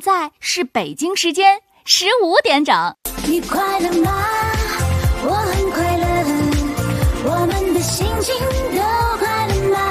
在是北京时间15点整。 你快乐吗？我很快乐，我们的心情都快乐吗？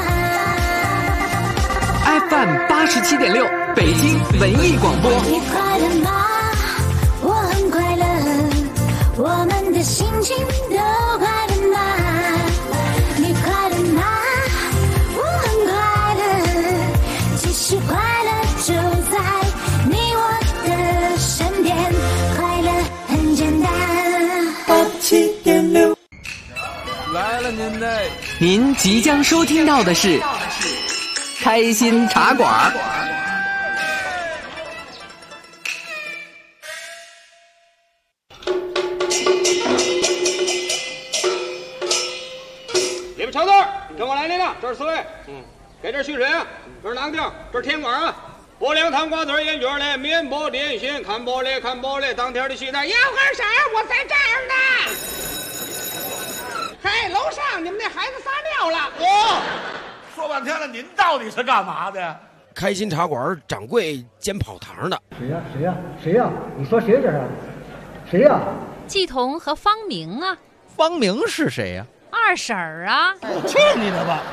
FM 87.6北京文艺广播。 你快乐吗？我很快乐，我们的心情都快乐吗？你快乐吗？我很快乐，其实快乐就在你我的身边，快乐很简单。87.6 来了您的， 您即将收听到的是开心茶馆。 里边瞧字，跟我来领领，这是四位，给这蓄水啊，这是囊丁，这是甜管啊，薄凉汤瓜子烟卷嘞，面包点心，看包嘞，看包嘞，当天的西餐，要喝啥？我在这儿呢。嘿，楼上你们那孩子撒尿了。 哦，说半天了，您到底是干嘛的呀？ 开心茶馆掌柜兼跑堂的。 谁呀？你说谁这是？谁呀？ 季彤和方明啊。 方明是谁呀？ 二婶儿啊。 去你的吧！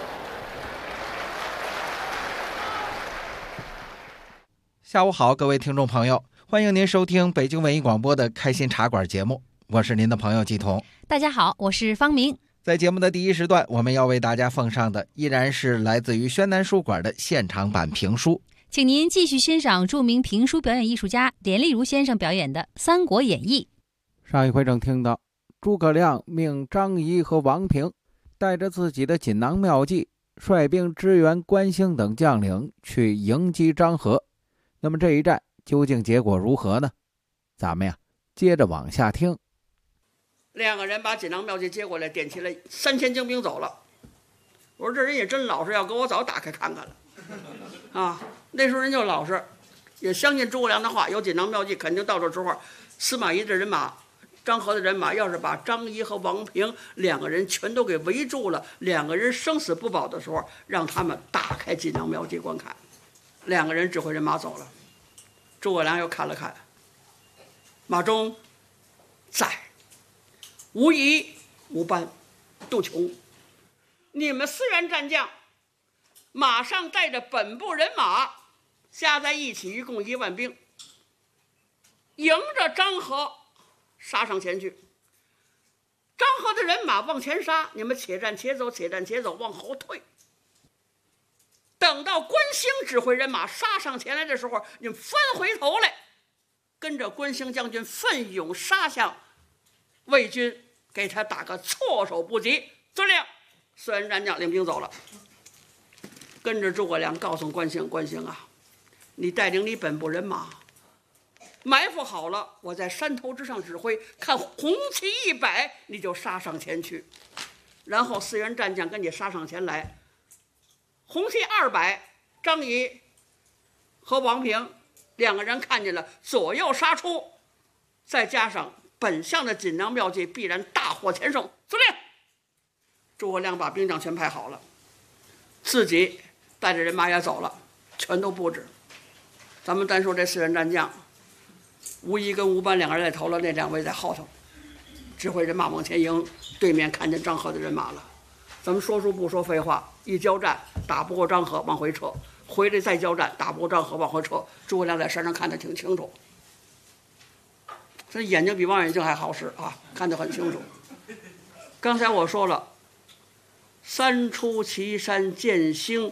下午好，各位听众朋友，欢迎您收听北京文艺广播的开心茶馆节目，我是您的朋友季彤。 大家好，我是方明。 在节目的第一时段，我们要为大家奉上的依然是来自于宣南书馆的现场版评书， 请您继续欣赏著名评书表演艺术家连丽如先生表演的《三国演义》。 上一回正听到诸葛亮命张仪和王平带着自己的锦囊妙计，率兵支援关兴等将领去迎击张合。那么这一战究竟结果如何呢？咱们接着往下听。 两个人把锦囊妙计接过来，点起来3000精兵走了。我说这人也真老实，要给我早打开看看了啊！那时候人就老实，也相信诸葛亮的话，有锦囊妙计，肯定到这时候司马懿的人马、张合的人马要是把张仪和王平两个人全都给围住了，两个人生死不保的时候，让他们打开锦囊妙计观看。两个人指挥人马走了，诸葛亮又看了看，马中在，无疑无班，杜琼，你们4员战将马上带着本部人马加在一起，一共1万兵，迎着张合杀上前去。张合的人马往前杀，你们且战且走，且战且走，往后退。等到关兴指挥人马杀上前来的时候，你们翻回头来，跟着关兴将军奋勇杀向魏军，给他打个措手不及。遵令，4员战将领兵走了。跟着诸葛亮告诉关兴：关兴啊，你带领你本部人马埋伏好了，我在山头之上指挥，看红旗一摆，你就杀上前去。然后4员战将跟你杀上前来，红旗2摆，张仪和王平两个人看见了，左右杀出，再加上本相的锦囊妙计，必然大获全胜。遵令。诸葛亮把兵将全排好了，自己带着人马也走了，全都布置。咱们单说这4员战将，吴仪跟吴班两个人在头了，那2位在后头，指挥人马往前迎。对面看见张合的人马了，咱们说书不说废话，一交战打不过张合，往回撤，回来再交战打不过张合，往回撤。诸葛亮在山上看得挺清楚，这眼睛比望远镜还好使啊，看得很清楚。刚才我说了，三出祁山建兴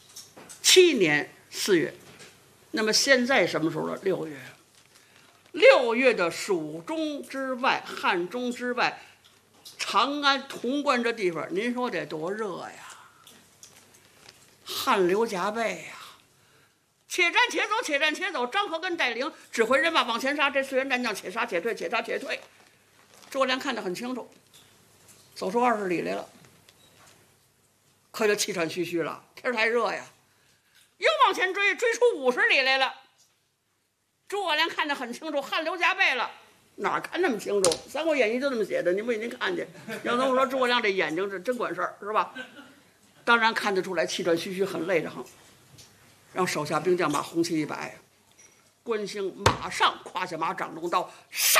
7年4月，那么现在什么时候了？6月。6月的蜀中之外、汉中之外，长安、潼关这地方，您说得多热呀！汗流浃背呀！且战且走，且战且走。张合跟带领指挥人马往前杀，这4员战将且杀且退，且杀且退。诸葛亮看得很清楚，走出20里来了，可就气喘吁吁了，天太热呀！又往前追，追出50里来了。诸葛亮看得很清楚，汗流浃背了。哪看那么清楚？《三国演义》就这么写的，您不一定看见。要能说诸葛亮这眼睛是真管事儿，是吧？当然看得出来，气喘吁吁，很累着很。让手下兵将把红旗一摆， 关兴马上胯下马，掌中刀，杀！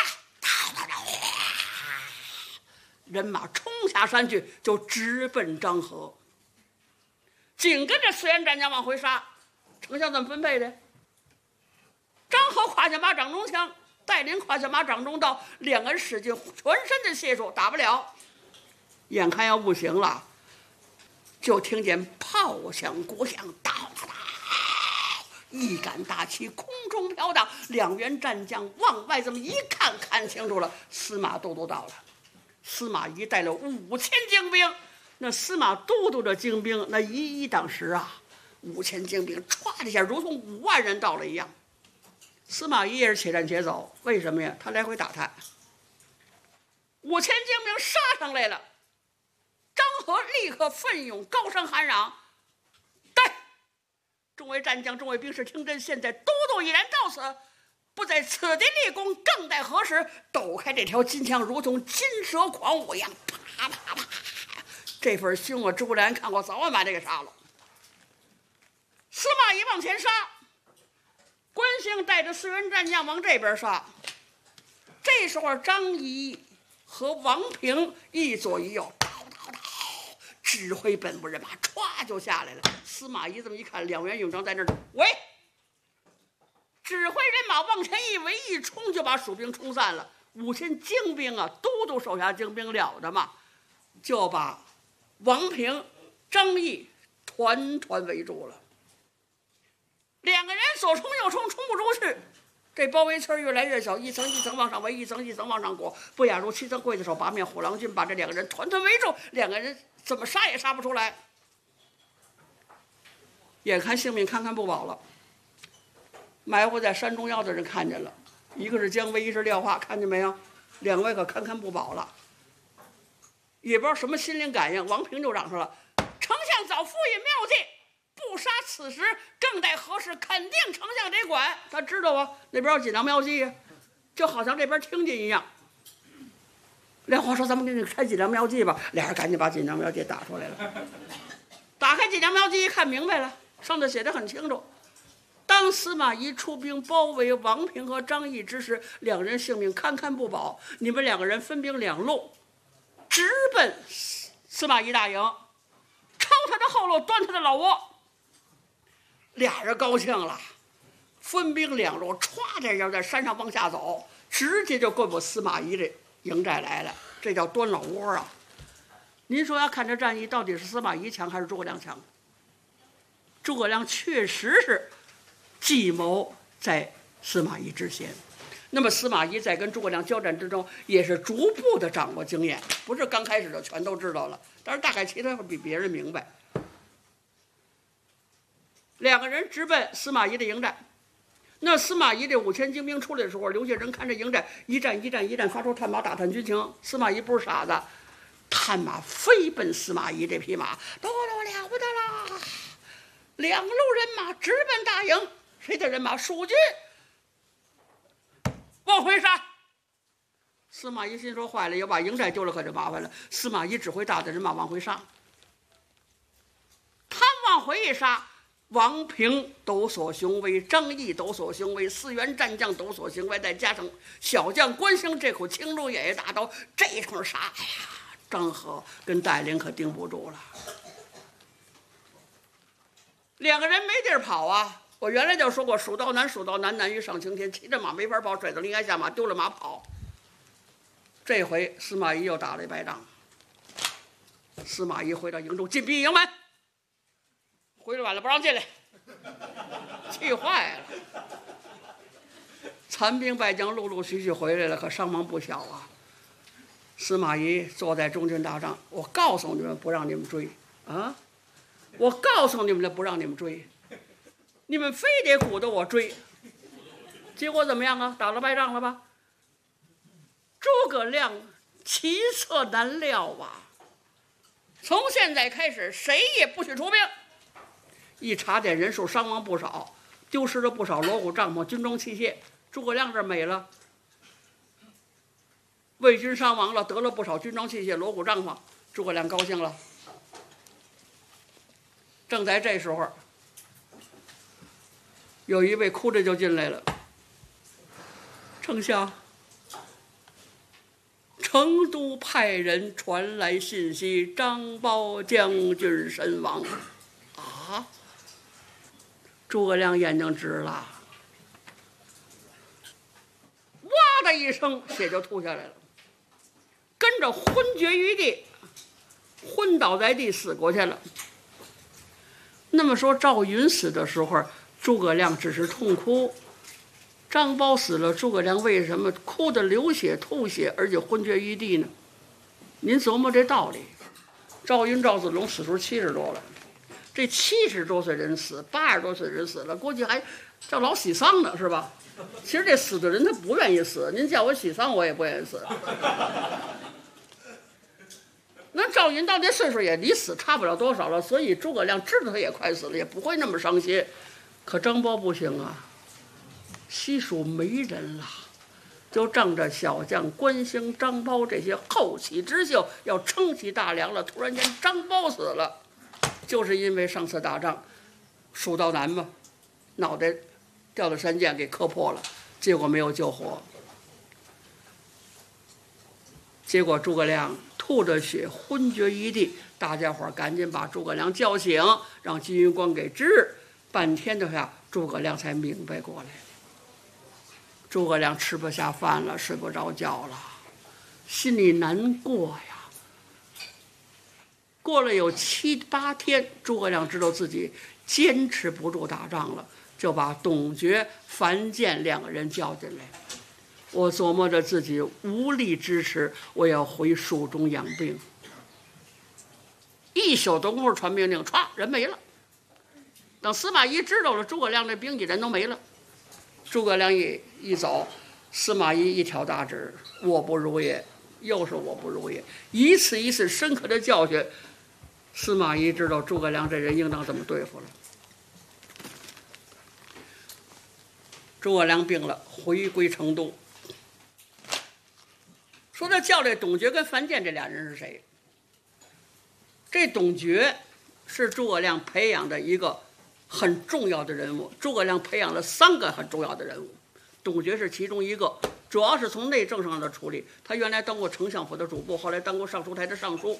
人马冲下山去，就直奔漳河。紧跟着四员战将往回杀，丞相怎么分配的？张合胯下马，掌中枪，戴林胯下马，掌中刀，两个人使尽全身的解数，打不了。眼看要不行了，就听见炮响鼓响，哒哒哒，一杆大旗空中飘荡。两员战将往外这么一看，看清楚了，司马都督到了。司马懿带了5000精兵，那司马都督的精兵，那一当时啊，5000精兵歘的一下，如同5万人到了一样。司马懿也是且战且走，为什么呀？他来回打探。5000精兵杀上来了，张合立刻奋勇，高声喊嚷：“待众位战将，众位兵士，听真！现在都督已然到此，不在此地立功，更待何时？”抖开这条金枪，如同金蛇狂舞一样，啪啪啪！这份凶啊，诸葛亮看过，早晚把这个杀了。司马懿往前杀，关兴带着4员战将往这边杀。这时候，张仪和王平一左一右，指挥本部人马歘就下来了。司马懿这么一看，两员勇将在那儿，喂！指挥人马往前一围一冲，就把蜀兵冲散了。5000精兵啊，都督手下精兵了的嘛，就把王平、张毅团团围住了。两个人左冲右冲，冲不出去。这包围圈越来越小，一层一层往上围，一层一层往上裹。不亚如7层刽子手8面虎狼军，把这两个人团团围住。两个人怎么杀也杀不出来，眼看性命堪堪不保了。埋伏在山中腰的人看见了，一个是姜维，一是廖化，看见没有？两位可堪堪不保了。也不知道什么心灵感应，王平就嚷上了：“丞相早复引妙计，不杀此时，更待何时？肯定丞相得管。”他知道啊，那边有锦囊妙计呀，就好像这边听见一样。廖化说：“咱们给你开锦囊妙计吧。”俩人赶紧把锦囊妙计打出来了。打开锦囊妙计一看，明白了，上头写得很清楚。当司马懿出兵包围王平和张毅之时，两人性命堪堪不保。你们两个人分兵两路，直奔司马懿大营，抄他的后路，端他的老窝。俩人高兴了，分兵两路，歘的就在山上往下走，直接就奔我司马懿这营寨来了。这叫端老窝啊！您说要看这战役，到底是司马懿强还是诸葛亮强？诸葛亮确实是计谋在司马懿之先，那么司马懿在跟诸葛亮交战之中，也是逐步的掌握经验，不是刚开始就全都知道了，但是大概其他会比别人明白。两个人直奔司马懿的营寨。那司马懿这5000精兵出来的时候，刘谢仁看这营寨一战发出探马打探军情。司马懿不是傻子，探马飞奔司马懿这匹马，都了不得啦！两路人马直奔大营。谁的人马？蜀军往回杀。司马懿心说坏了，要把营寨丢了可就麻烦了。司马懿指挥大的人马往回杀。他往回一杀，王平抖擞雄威，张毅抖擞雄威，4员战将抖擞雄威，再加上小将关兴这口青龙偃月大刀，这一通杀，哎呀，张合跟戴笠可盯不住了。两个人没地儿跑啊！我原来就说过，蜀道难，难于上青天。骑着马没法跑，甩到林崖下马，丢了马跑。这回司马懿又打了一败仗。司马懿回到营中，紧闭营门，回来晚了不让进来，气坏了。残兵败将陆陆续续回来了，可伤亡不小啊。司马懿坐在中军大帐，我告诉你们，不让你们追啊！我告诉你们了，不让你们追，你们非得鼓捣我追，结果怎么样啊？打了败仗了吧？诸葛亮奇策难料啊！从现在开始，谁也不许出兵。一查点人数，伤亡不少，丢失了不少锣鼓帐篷、军装器械。诸葛亮这美了，魏军伤亡了，得了不少军装器械、锣鼓帐篷，诸葛亮高兴了。正在这时候，有一位哭着就进来了， 丞相，成都派人传来信息，张苞将军身亡。啊！诸葛亮眼睛直了，哇的一声，血就吐下来了，跟着昏厥于地，昏倒在地，死过去了。那么说，赵云死的时候，诸葛亮只是痛哭；张苞死了，诸葛亮为什么哭得流血、吐血，而且昏厥于地呢？您琢磨这道理。赵云、赵子龙死时候70多了，这70多岁人死，80多岁人死了，估计还叫老喜丧呢，是吧？其实这死的人他不愿意死，您叫我喜丧，我也不愿意死。那赵云到这岁数也离死差不了多少了，所以诸葛亮知道他也快死了，也不会那么伤心。可张苞不行啊，西蜀没人了，就仗着小将关兴、张苞这些后起之秀要撑起大梁了。突然间张苞死了，就是因为上次打仗蜀道难嘛，脑袋掉到山涧给磕破了，结果没有救活。结果诸葛亮吐着血昏厥于地，大家伙赶紧把诸葛亮叫醒，让金云光给治。半天的话，诸葛亮才明白过来。诸葛亮吃不下饭了，睡不着觉了，心里难过呀。过了有7、8天，诸葛亮知道自己坚持不住打仗了，就把董厥、樊建2个人叫进来。我琢磨着自己无力支持，我要回蜀中养病。一宿的功夫传命令，歘，人没了。等司马懿知道了，诸葛亮这兵役人都没了。诸葛亮一走，司马懿一挑大指，我不如也，又是我不如也，一次一次深刻的教训。司马懿知道诸葛亮这人应当怎么对付了。诸葛亮病了，回归成都。说他叫这董厥跟樊建这俩人是谁？这董厥是诸葛亮培养的一个很重要的人物。诸葛亮培养了3个很重要的人物，董厥是其中一个，主要是从内政上的处理。他原来当过丞相府的主簿，后来当过尚书台的尚书。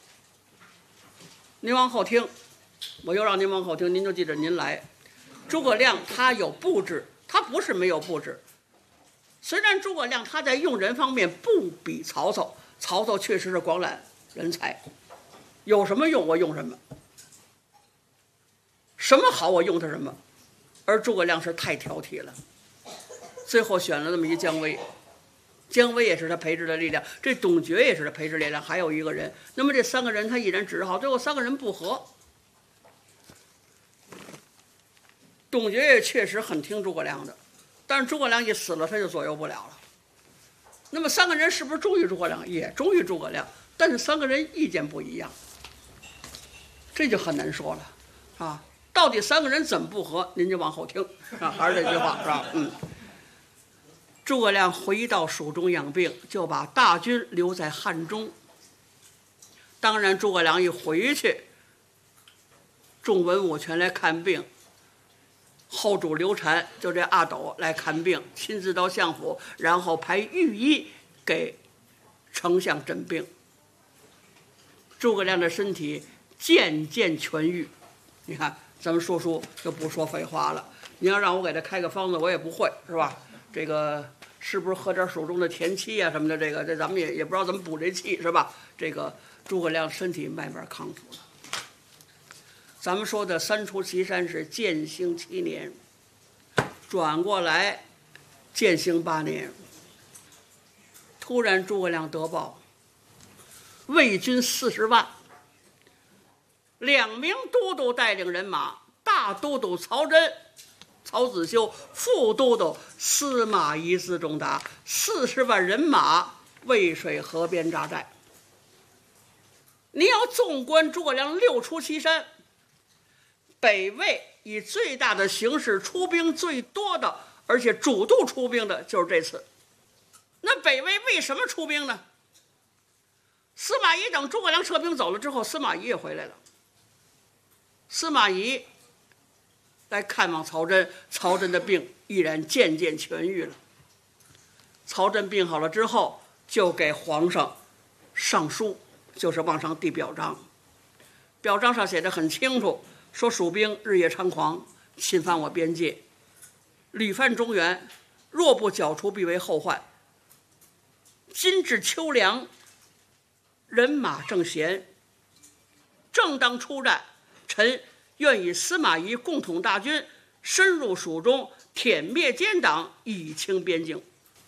您往后听，我又让您往后听，您就记着您来。诸葛亮他有布置，他不是没有布置。虽然诸葛亮他在用人方面不比曹操，曹操确实是广揽人才，有什么用我用什么，什么好我用他什么，而诸葛亮是太挑剔了，最后选了这么一姜维。姜维也是他培植的力量，这董厥也是他培植力量，还有一个人。那么这3个人他一人指好，最后3个人不和。董厥也确实很听诸葛亮的，但是诸葛亮一死了，他就左右不了了。那么3个人是不是忠于诸葛亮？也忠于诸葛亮，但是3个人意见不一样，这就很难说了啊！到底3个人怎么不和？您就往后听啊，还是这句话是吧？诸葛亮回到蜀中养病，就把大军留在汉中。当然，诸葛亮一回去，众文武全来看病。后主刘禅就这阿斗来看病，亲自到相府，然后派御医给丞相诊病。诸葛亮的身体渐渐痊愈。你看，咱们说书就不说废话了。你要让我给他开个方子，我也不会，是吧？这个是不是喝点蜀中的田七啊什么的？这咱们也不知道怎么补这气，是吧？这个诸葛亮身体慢慢康复了。咱们说的3出祁山是建兴7年，转过来建兴8年，突然诸葛亮得报，魏军40万，2名都督带领人马，大都督曹真、曹子修，副都督司马懿、辎仲达，40万人马渭水河边扎寨。你要纵观诸葛亮6出祁山，北魏以最大的形势出兵最多的，而且主动出兵的就是这次。那北魏为什么出兵呢？司马懿等诸葛亮撤兵走了之后，司马懿也回来了。司马懿来看望曹真，曹真的病依然渐渐痊愈了。 曹真病好了之后，就给皇上上书，就是往上递表彰。表彰上写得很清楚，说蜀兵日夜猖狂，侵犯我边界，屡犯中原，若不剿除，必为后患。今至秋凉，人马正闲，正当出战，臣愿与司马懿共统大军，深入蜀中，殄灭奸党，以清边境。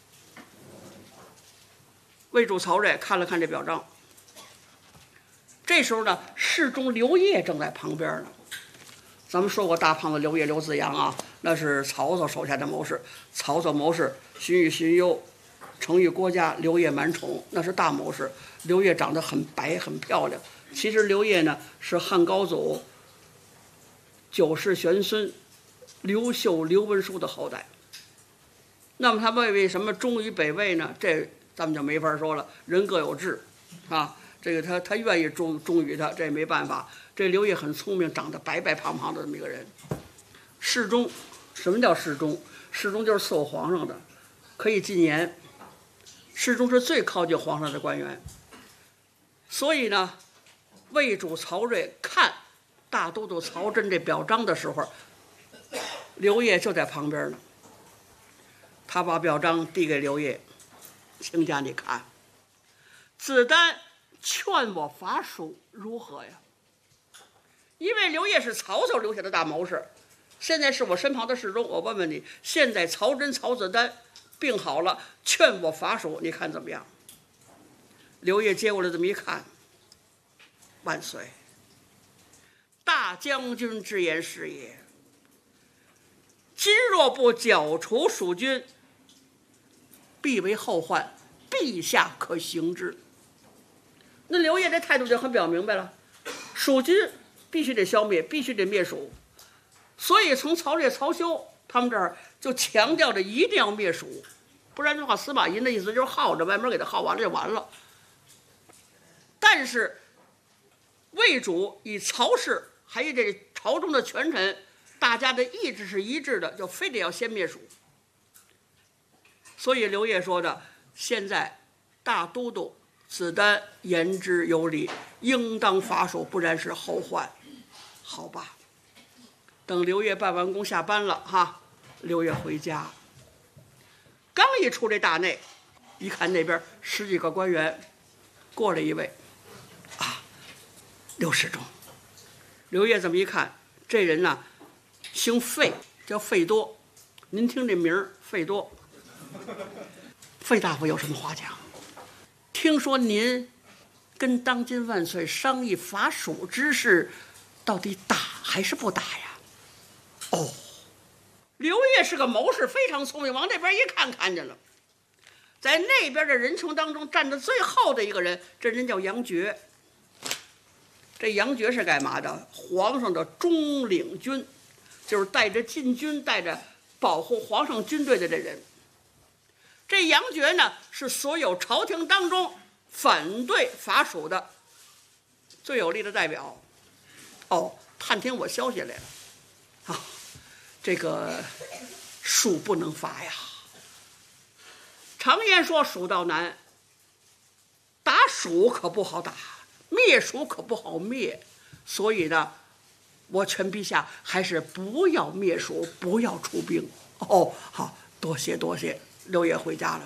魏主曹睿看了看这表彰，这时候呢，侍中刘烨正在旁边呢。咱们说过大胖子刘烨刘子阳啊，那是曹操手下的谋士。曹操谋士荀彧荀攸，成于国家，刘烨满宠，那是大谋士。刘烨长得很白很漂亮。其实刘烨呢是汉高祖九世玄孙刘秀刘文书的后代。那么他为什么忠于北魏呢？这咱们就没法说了，人各有志啊。这个他愿意忠于他，这也没办法。这刘烨很聪明，长得白白胖胖的这么一个人。侍中，什么叫侍中？侍中就是伺候皇上的，可以进言。侍中是最靠近皇上的官员。所以呢，魏主曹睿看大都督曹真这表彰的时候，刘烨就在旁边呢。他把表彰递给刘烨，卿家你看，子丹劝我伐蜀如何呀？因为刘烨是曹操留下的大谋士，现在是我身旁的侍中。我问问你，现在曹真、曹子丹病好了，劝我伐蜀，你看怎么样？刘烨接过来这么一看，万岁！大将军之言是也。今若不剿除蜀军，必为后患，陛下可行之。那刘烨这态度就很表明白了，蜀军必须得消灭，必须得灭蜀。所以从曹睿、曹休他们这儿就强调着一定要灭蜀，不然的话，司马懿的意思就是耗着，外面给他耗完了就完了。但是魏主以曹氏还有这朝中的权臣，大家的意志是一致的，就非得要先灭蜀。所以刘烨说的，现在大都督子丹言之有理，应当伐蜀，不然是后患。好吧，等刘烨办完工下班了哈，刘烨回家，刚一出这大内，一看那边10几个官员，过来一位，啊，刘侍中。刘烨这么一看，这人呢，姓费，叫费多。您听这名儿，费多。费大夫有什么话讲？听说您跟当今万岁商议伐蜀之事，到底打还是不打呀？哦，刘烨是个谋士，非常聪明，往那边一看，看见了，在那边的人群当中站得最后的一个人，这人叫杨觉。这杨觉是干嘛的？皇上的中领军，就是带着禁军、带着保护皇上军队的这人。这杨觉呢，是所有朝廷当中反对伐蜀的最有力的代表。哦，探听我消息来了，啊，这个蜀不能伐呀。常言说蜀道难，打蜀可不好打，灭蜀可不好灭。所以呢，我劝陛下还是不要灭蜀，不要出兵。哦，好，多谢多谢。刘烨回家了。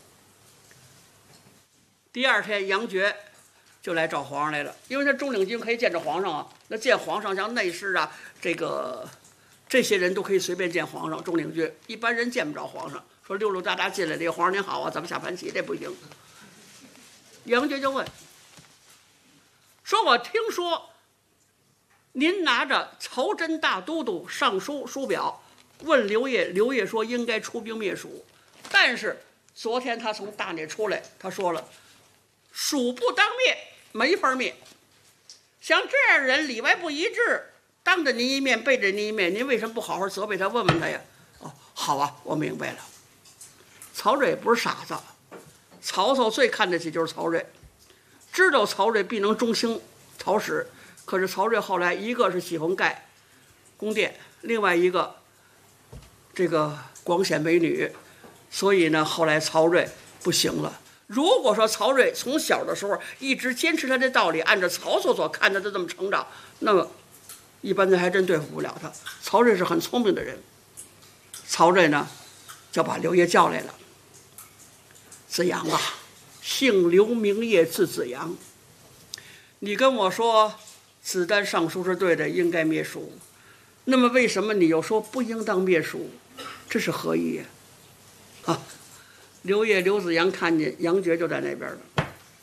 第二天，杨觉就来找皇上来了，因为他中领军可以见着皇上啊。那见皇上像内侍啊，这些人都可以随便见皇上。中领军一般人见不着皇上，说溜溜达达进来，这个皇上您好啊，咱们下盘棋，这不行。杨觉就问，说我听说您拿着曹真大都督上书表，问刘烨，刘烨说应该出兵灭蜀。但是昨天他从大内出来，他说了，蜀不当灭，没法灭。像这样人里外不一致，当着您一面，背着您一面，您为什么不好好责备他，问问他呀？哦，好啊，我明白了。曹睿也不是傻子，曹操最看得起就是曹睿，知道曹睿必能中兴曹史。可是曹睿后来一个是喜欢盖宫殿，另外一个这个光鲜美女， 所以呢，后来曹睿不行了。如果说曹睿从小的时候一直坚持他的道理，按照曹操所看他的这么成长，那么一般人还真对付不了他。曹睿是很聪明的人，曹睿呢就把刘烨叫来了。子阳啊，姓刘名业，字子阳。你跟我说子丹上书是对的，应该灭蜀，那么为什么你又说不应当灭蜀？这是何意呀？啊，刘烨、刘子阳看见杨觉就在那边了。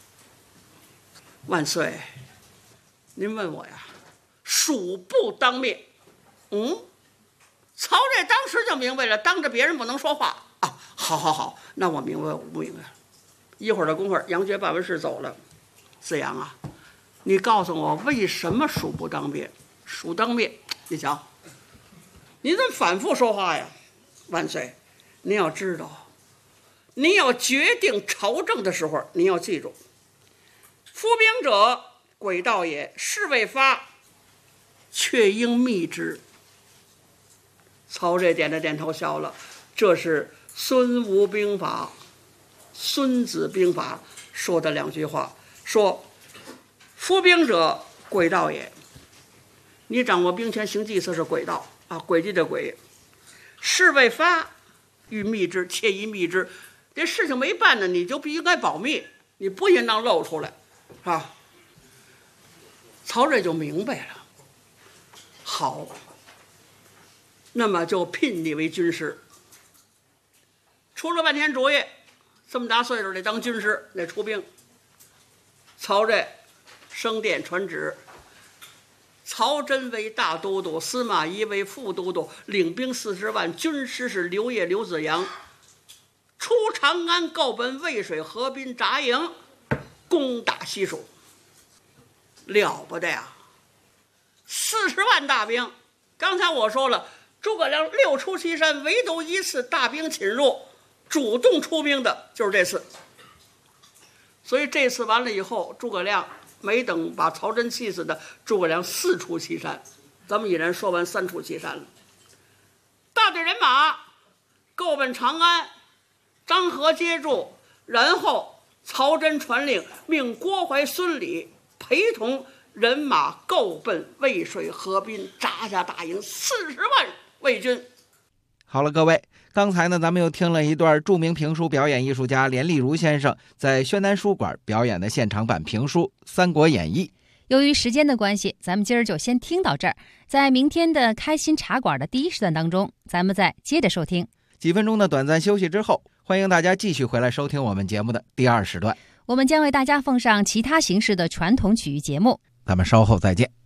万岁，您问我呀，蜀不当灭。曹睿当时就明白了，当着别人不能说话啊。好，那我明白，我不明白。一会儿的功夫，杨觉办完事走了。子阳啊，你告诉我为什么蜀不当灭？蜀当灭，你瞧，您怎么反复说话呀？万岁，您要知道，您要决定朝政的时候，您要记住，夫兵者，诡道也，事未发，却应密之。曹睿点了点头，笑了。这是孙吴兵法、孙子兵法说的两句话，说夫兵者，诡道也。你掌握兵权行计策是诡道啊，诡计的诡。事未发，欲密之，切宜密之。这事情没办呢，你就不应该保密，你不应当露出来，啊。曹睿就明白了。好，那么就聘你为军师。出了半天主意，这么大岁数得当军师，得出兵。曹睿升殿传旨，曹真为大都督，司马懿为副都督，领兵40万，军师是刘烨、刘子阳。出长安，告奔渭水河滨扎营，攻打西蜀。了不得呀！40万大兵，刚才我说了，诸葛亮6出祁山，唯独一次大兵侵入，主动出兵的就是这次。所以这次完了以后，诸葛亮没等把曹真气死的，诸葛亮4出祁山。咱们已然说完3出祁山了。大队人马够奔长安，张合接住，然后曹真传令，命郭淮、孙礼陪同人马够奔渭水河滨，扎下大营，40万魏军。 好了，各位，刚才呢，咱们又听了一段著名评书表演艺术家连丽如先生在宣南书馆表演的现场版评书《三国演义》。 由于时间的关系，咱们今儿就先听到这儿。在明天的开心茶馆的第1时段当中，咱们再接着收听。 几分钟的短暂休息之后，欢迎大家继续回来收听我们节目的第2时段。 我们将为大家奉上其他形式的传统曲艺节目。 咱们稍后再见。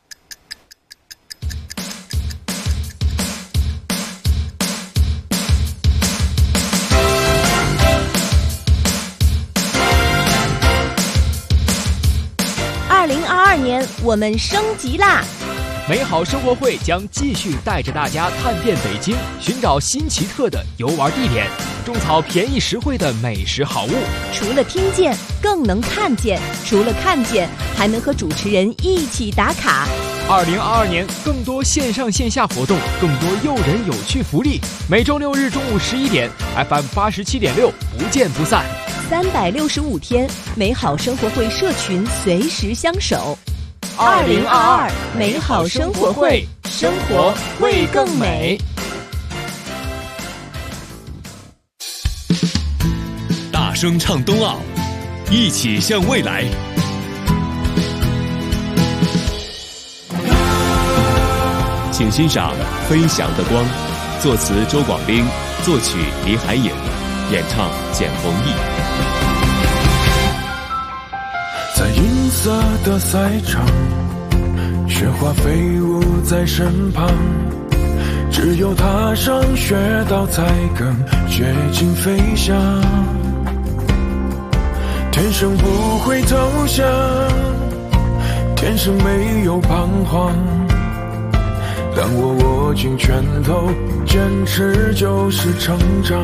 2022年，我们升级啦！ 美好生活会将继续带着大家探遍北京，寻找新奇特的游玩地点，种草便宜实惠的美食好物。 除了听见，更能看见；除了看见，还能和主持人一起打卡。 2022年，更多线上线下活动，更多诱人有趣福利。每周6日中午11点 ，FM 87.6，不见不散。 365天，美好生活会社群随时相守。2022美好生活会，生活会更美。 大声唱冬奥，一起向未来。请欣赏《飞翔的光》，作词周广兵，作曲李海颖，演唱简弘毅。 在银色的赛场，雪花飞舞在身旁，只有踏上雪道才更接近飞翔。天生不会投降，天生没有彷徨，当我握紧拳头，坚持就是成长。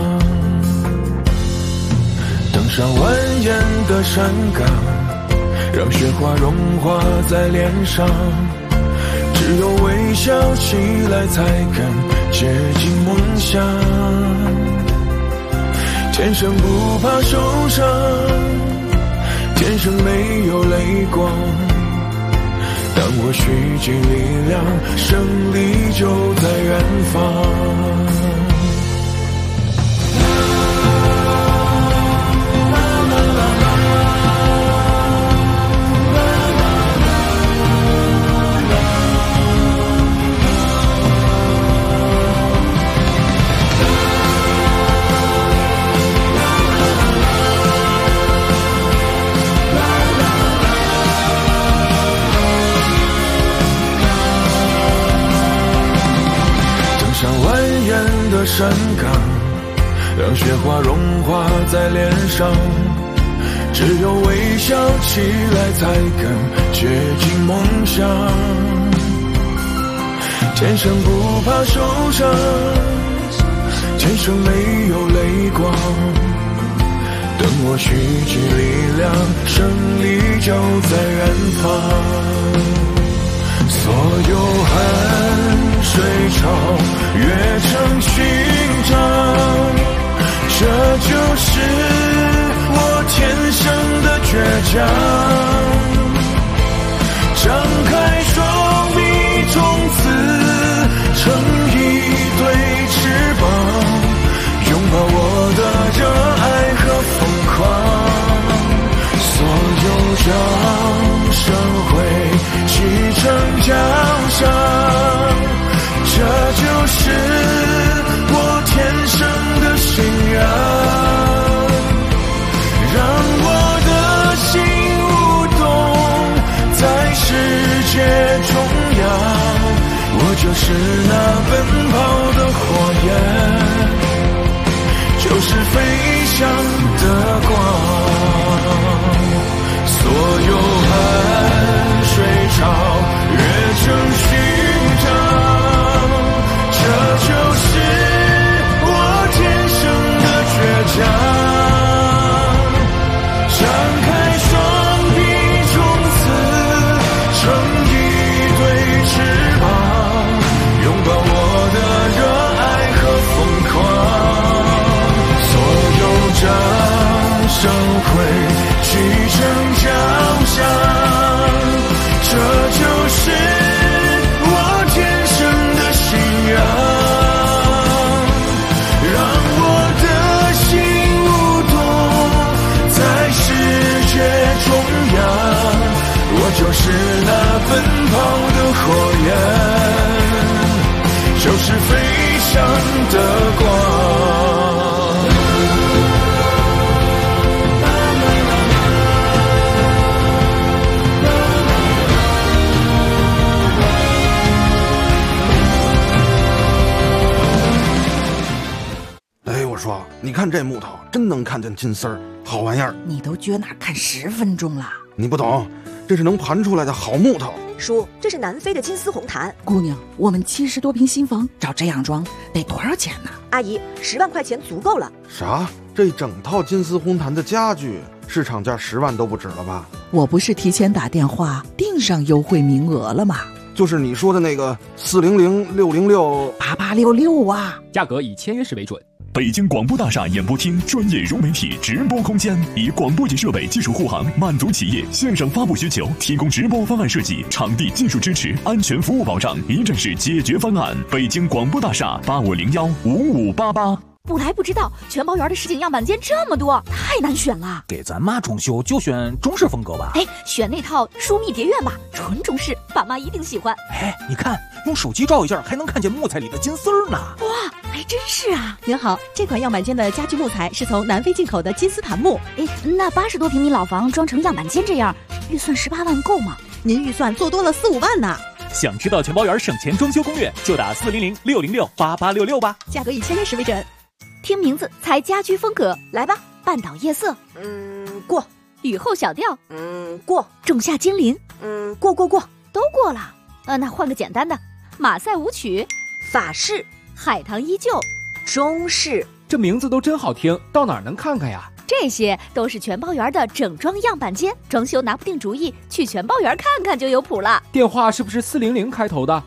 登上蜿蜒的山岗，让雪花融化在脸上，只有微笑起来才更接近梦想。 天生不怕受伤，天生没有泪光。当我蓄积力量，胜利就在远方。山岗，让雪花融化在脸上，只有微笑起来才更接近梦想。天生不怕受伤，天生没有泪光。等我蓄积力量，胜利就在远方。所有汗水潮越成勋章，这就是我天生的倔强。张开双臂，从此成一对翅膀，拥抱我的热爱和疯狂。所有掌声会启程奖赏，这就是我天生的信仰。让我的心舞动在世界中央，我就是那奔跑的火焰，就是飞翔的光。所有汗水潮越成勋章，这就是我天生的倔强。张开双臂，从此成一对翅膀，拥抱我的热爱和疯狂。所有掌声会启程奖赏，这就是我天生的信仰。让我的心舞动在世界中央，我就是那奔跑的火焰，就是飞翔的光。 说，你看这木头真能看见金丝儿，好玩意儿。 你都撅那看10分钟了， 你不懂，这是能盘出来的好木头。 叔，这是南非的金丝红檀。 姑娘，我们70多平新房，照这样装得多少钱呢？ 阿姨，10万块钱足够了。 啥？这整套金丝红檀的家具，市场价10万都不止了吧？ 我不是提前打电话订上优惠名额了吗？ 就是你说的那个400-606-8866 啊， 价格以签约时为准。 北京广播大厦演播厅专业融媒体直播空间，以广播级设备技术护航，满足企业线上发布需求，提供直播方案设计、场地技术支持、安全服务保障，一站式解决方案。北京广播大厦8501-5588。 不来不知道，全包园的实景样板间这么多，太难选了。 给咱妈装修就选中式风格吧。 哎，选那套疏密蝶院吧，纯中式，爸妈一定喜欢。 哎，你看，用手机照一下，还能看见木材里的金丝儿呢。 哇，还真是啊！ 您好，这款样板间的家具木材是从南非进口的金丝檀木。 哎，那80多平米老房装成样板间这样，预算18万够吗？ 您预算做多了4-5万呢。 想知道全包园省钱装修攻略，就打400-606-8866吧。 价格以签约时为准。 听名字猜家居风格，来吧。半岛夜色， 过。 雨后小调， 过。 仲夏精灵， 过， 都过了。那换个简单的，马赛舞曲， 法式， 海棠依旧， 中式。 这名字都真好听，到哪儿能看看呀？ 这些都是全包园的整装样板间，装修拿不定主意，去全包园看看就有谱了。 电话是不是400开头的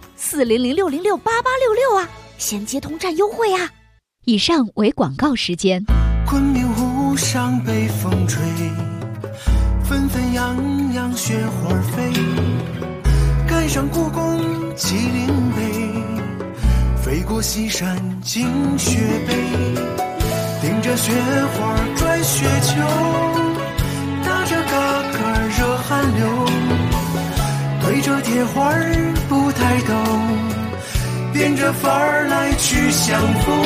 ？400-606-8866啊，先接通占优惠啊。 以上为广告时间。 昆明湖上被风吹，纷纷扬扬雪花飞，赶上故宫麒麟碑，飞过西山惊雪北，顶着雪花转雪球，打着嘎嘎热汗流，对着铁花不抬头，变着法儿来去相逢。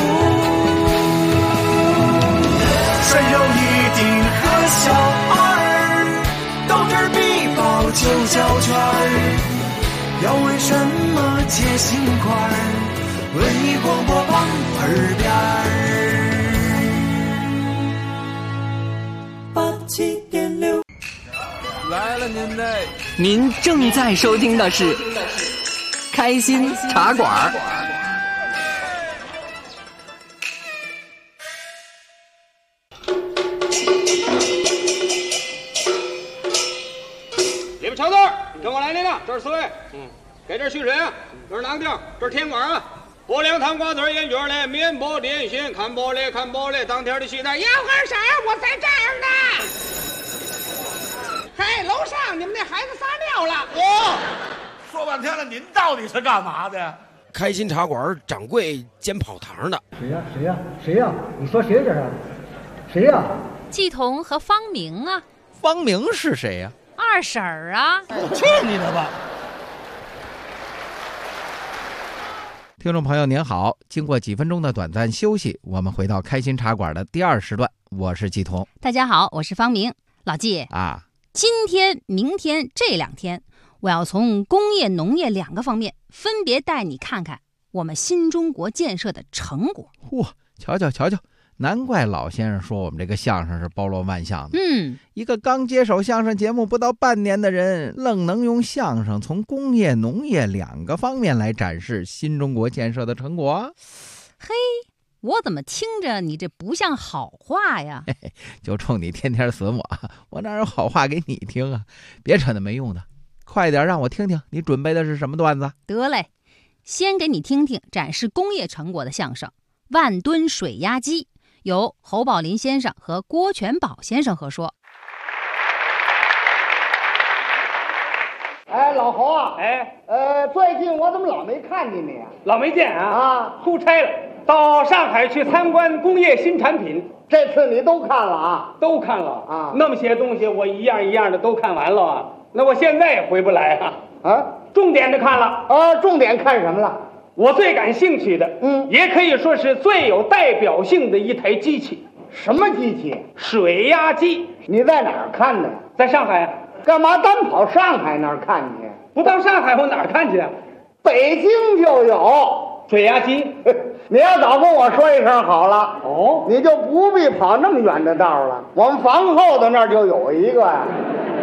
山有一定和小二，斗智必报9角圈儿。要问什么解心块儿？文艺广播网耳边儿。87.6。 来了您的，您正在收听的是开心茶馆。 里边瞧字，跟我来领领，这是4位。给这蓄水啊，这是哪个地儿？这是天馆啊。拨凉糖瓜子烟卷嘞，面包点心，看包嘞，看包嘞，当天的西单要喝啥？我在这儿呢。嘿，楼上你们那孩子撒尿了。 说半天了，您到底是干嘛的？ 开心茶馆掌柜兼跑堂的。 谁呀？谁呀？谁呀？你说谁这是？谁呀？ 季彤和方明啊。 方明是谁呀？ 二婶儿啊。 去你的吧！ 听众朋友您好，经过几分钟的短暂休息，我们回到开心茶馆的第2时段，我是季彤。 大家好，我是方明。老季啊， 今天、明天这2天，我要从工业、农业2个方面分别带你看看我们新中国建设的成果。 嚯，瞧瞧瞧瞧，难怪老先生说我们这个相声是包罗万象的。一个刚接手相声节目不到半年的人，愣能用相声从工业、农业2个方面来展示新中国建设的成果。 嘿，我怎么听着你这不像好话呀？ 嘿嘿，就冲你天天死我哪有好话给你听啊？别扯那没用的，快点让我听听你准备的是什么段子。 得嘞，先给你听听展示工业成果的相声《万吨水压机》，由侯宝林先生和郭全宝先生合说。 哎，老侯啊，最近我怎么老没看见你啊？ 老没见啊？出差了，到上海去参观工业新产品。 这次你都看了啊？ 都看了啊。那么些东西我一样一样的都看完了啊。那我现在也回不来啊。重点的看了。 重点看什么了？ 我最感兴趣的，也可以说是最有代表性的一台机器。 什么机器？ 水压机。 你在哪儿看的？ 在上海啊。 干嘛单跑上海那儿看去？ 不到上海我哪儿看去啊？ 北京就有水压机。 你要早跟我说一声好了，你就不必跑那么远的道了。我们房后头那儿就有一个呀。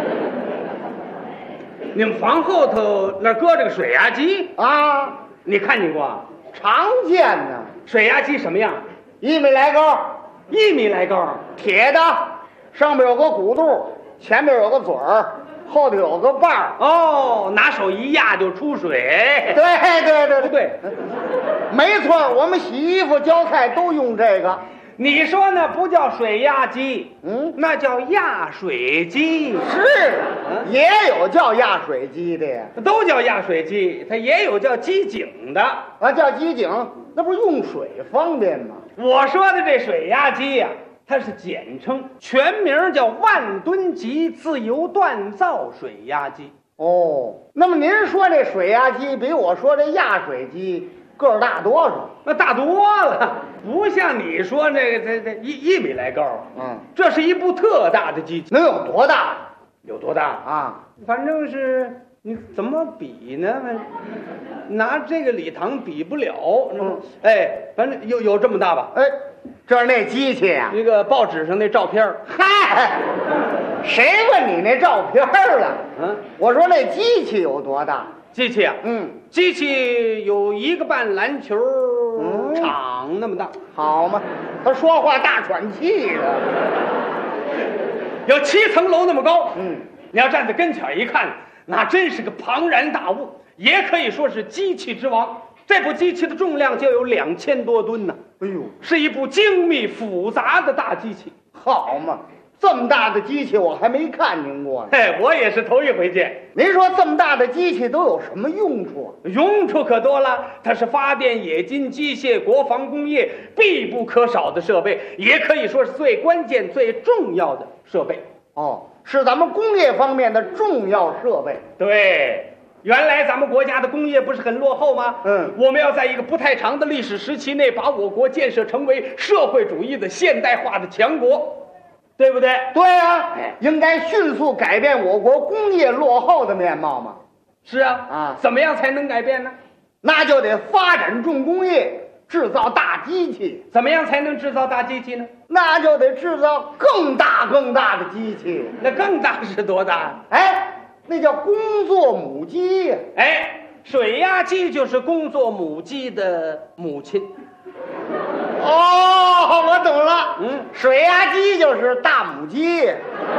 你们房后头那儿搁这个水压机啊？ 你看见过？ 常见呢。 水压机什么样 ？1米来高。 1米来高， 铁的，上面有个鼓肚，前面有个嘴儿，后头有个把儿。 拿手一压就出水。 对，没错，我们洗衣服、浇菜都用这个。 你说那不叫水压机，那叫压水机。 是，也有叫压水机的呀， 都叫压水机，它也有叫机井的啊，叫机井，那不是用水方便吗？ 我说的这水压机呀，它是简称，全名叫万吨级自由锻造水压机。 那么您说这水压机比我说这压水机个儿大多少？ 那大多了，不像你说这1米来高。这是一部特大的机器。 能有多大？ 有多大啊？反正是你怎么比呢？拿这个礼堂比不了。反正有这么大吧？ 这是那机器呀？ 那个报纸上那照片。 嗨，谁问你那照片了？我说那机器有多大？ 机器啊，机器有1个半篮球场那么大。 好嘛，他说话大喘气的。 有7层楼那么高。你要站在跟前一看，那真是个庞然大物，也可以说是机器之王。 这部机器的重量就有2000多吨呢。 哎呦， 是一部精密复杂的大机器。 好嘛，这么大的机器我还没看见过呢。 哎，我也是头一回见。 您说这么大的机器都有什么用处？ 用处可多了，它是发电、冶金、机械、国防工业必不可少的设备，也可以说是最关键、最重要的设备。 哦，是咱们工业方面的重要设备。 对。原来咱们国家的工业不是很落后吗？我们要在一个不太长的历史时期内，把我国建设成为社会主义的现代化的强国，对不对？ 对啊，应该迅速改变我国工业落后的面貌嘛。 是啊，怎么样才能改变呢？ 那就得发展重工业，制造大机器。 怎么样才能制造大机器呢？ 那就得制造更大的机器。 那更大是多大？ 哎，那叫工作母机呀！ 哎，水压机就是工作母机的母亲。 哦，我懂了。水压机就是大母鸡。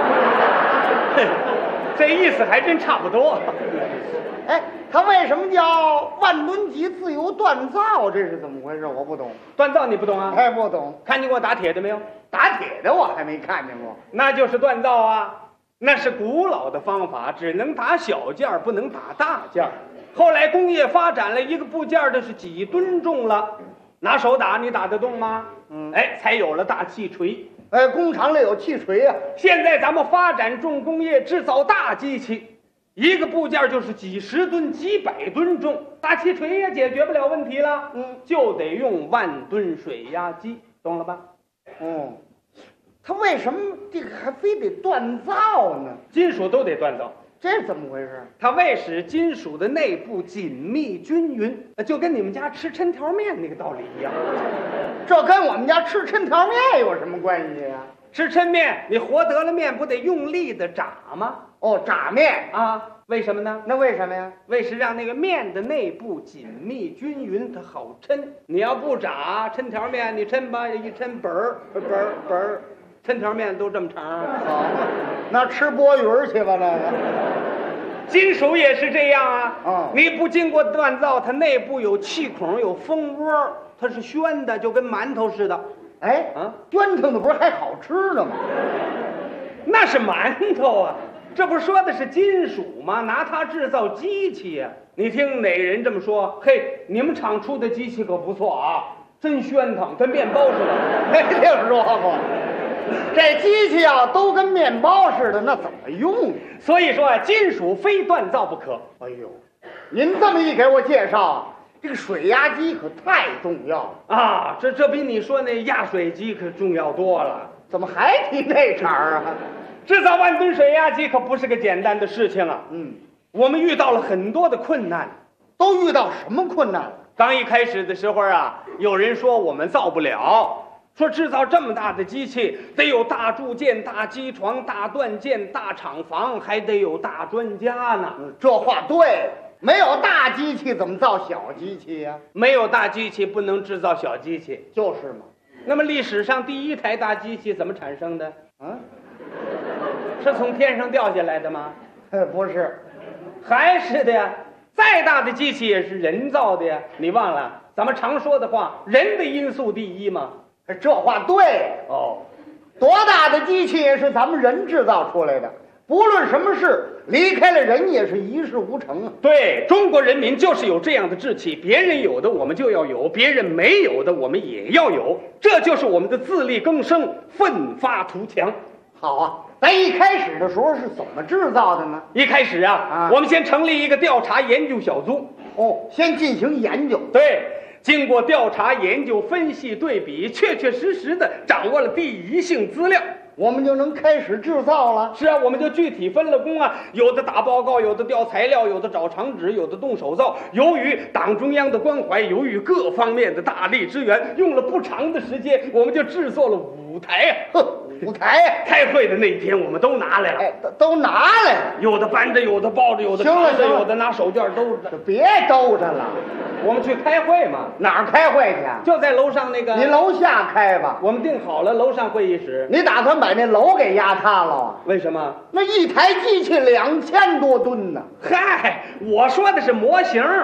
这意思还真差不多。 哎，它为什么叫万吨级自由锻造？这是怎么回事？我不懂。 锻造你不懂啊？ 哎，不懂。 看见过打铁的没有？ 打铁的我还没看见过。 那就是锻造啊。那是古老的方法，只能打小件儿，不能打大件儿。后来工业发展了，一个部件的是几吨重了，拿手打你打得动吗？哎，才有了大气锤。 哎，工厂里有气锤啊。 现在咱们发展重工业，制造大机器，一个部件就是几十吨、几百吨重，大气锤也解决不了问题了。就得用万吨水压机，懂了吧？ 它为什么这个还非得锻造呢？ 金属都得锻造， 这是怎么回事？ 它为使金属的内部紧密均匀，就跟你们家吃抻条面那个道理一样。 这跟我们家吃抻条面有什么关系呀？ 吃抻面，你和得了面，不得用力的炸吗？ 哦，炸面啊？为什么呢？ 那为什么呀？ 为是让那个面的内部紧密均匀，它好抻。你要不炸抻条面，你抻吧，一抻本儿。抻条面都这么长。 好，那吃波鱼去吧。那个金属也是这样啊。你不经过锻造，它内部有气孔，有蜂窝，它是宣的，就跟馒头似的。 哎，宣腾的不是还好吃呢吗？ 那是馒头啊，这不说的是金属吗？拿它制造机器呀。你听哪人这么说？嘿，你们厂出的机器可不错啊，真宣腾，跟面包似的。 没听说过。这机器啊，都跟面包似的，那怎么用？ 所以说啊，金属非锻造不可。 哎呦，您这么一给我介绍，这个水压机可太重要了啊！这比你说那压水机可重要多了。 怎么还提那茬儿啊？ 制造万吨水压机可不是个简单的事情啊。我们遇到了很多的困难。 都遇到什么困难？ 刚一开始的时候啊，有人说我们造不了。说制造这么大的机器，得有大铸件、大机床、大锻件、大厂房，还得有大专家呢。 这话对，没有大机器怎么造小机器呀？ 没有大机器不能制造小机器， 就是嘛。 那么历史上第一台大机器怎么产生的？是从天上掉下来的吗？ 不是， 还是的呀。再大的机器也是人造的呀。你忘了咱们常说的话，人的因素第一吗？ 这话对哦， 多大的机器也是咱们人制造出来的，不论什么事，离开了人也是一事无成啊。 对，中国人民就是有这样的志气，别人有的我们就要有，别人没有的我们也要有，这就是我们的自力更生，奋发图强。 好啊，咱一开始的时候是怎么制造的呢？ 一开始啊，我们先成立一个调查研究小组。 先进行研究。 对。经过调查研究分析对比，确实的掌握了第一性资料， 我们就能开始制造了。 是啊，我们就具体分了工啊，有的打报告，有的调材料，有的找厂址，有的动手造。由于党中央的关怀，由于各方面的大力支援，用了不长的时间，我们就制作了5台啊。 5台， 开会的那一天我们都拿来了。 都拿来了， 有的搬着，有的抱着，有的扛着，有的拿手绢兜着。 别兜着了， 我们去开会嘛。 哪儿开会去啊？ 就在楼上那个。 你楼下开吧。 我们定好了楼上会议室。 你打算把那楼给压塌了啊？ 为什么？ 那一台机器2000多吨呢。 嗨，我说的是模型。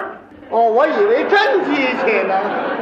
哦，我以为真机器呢。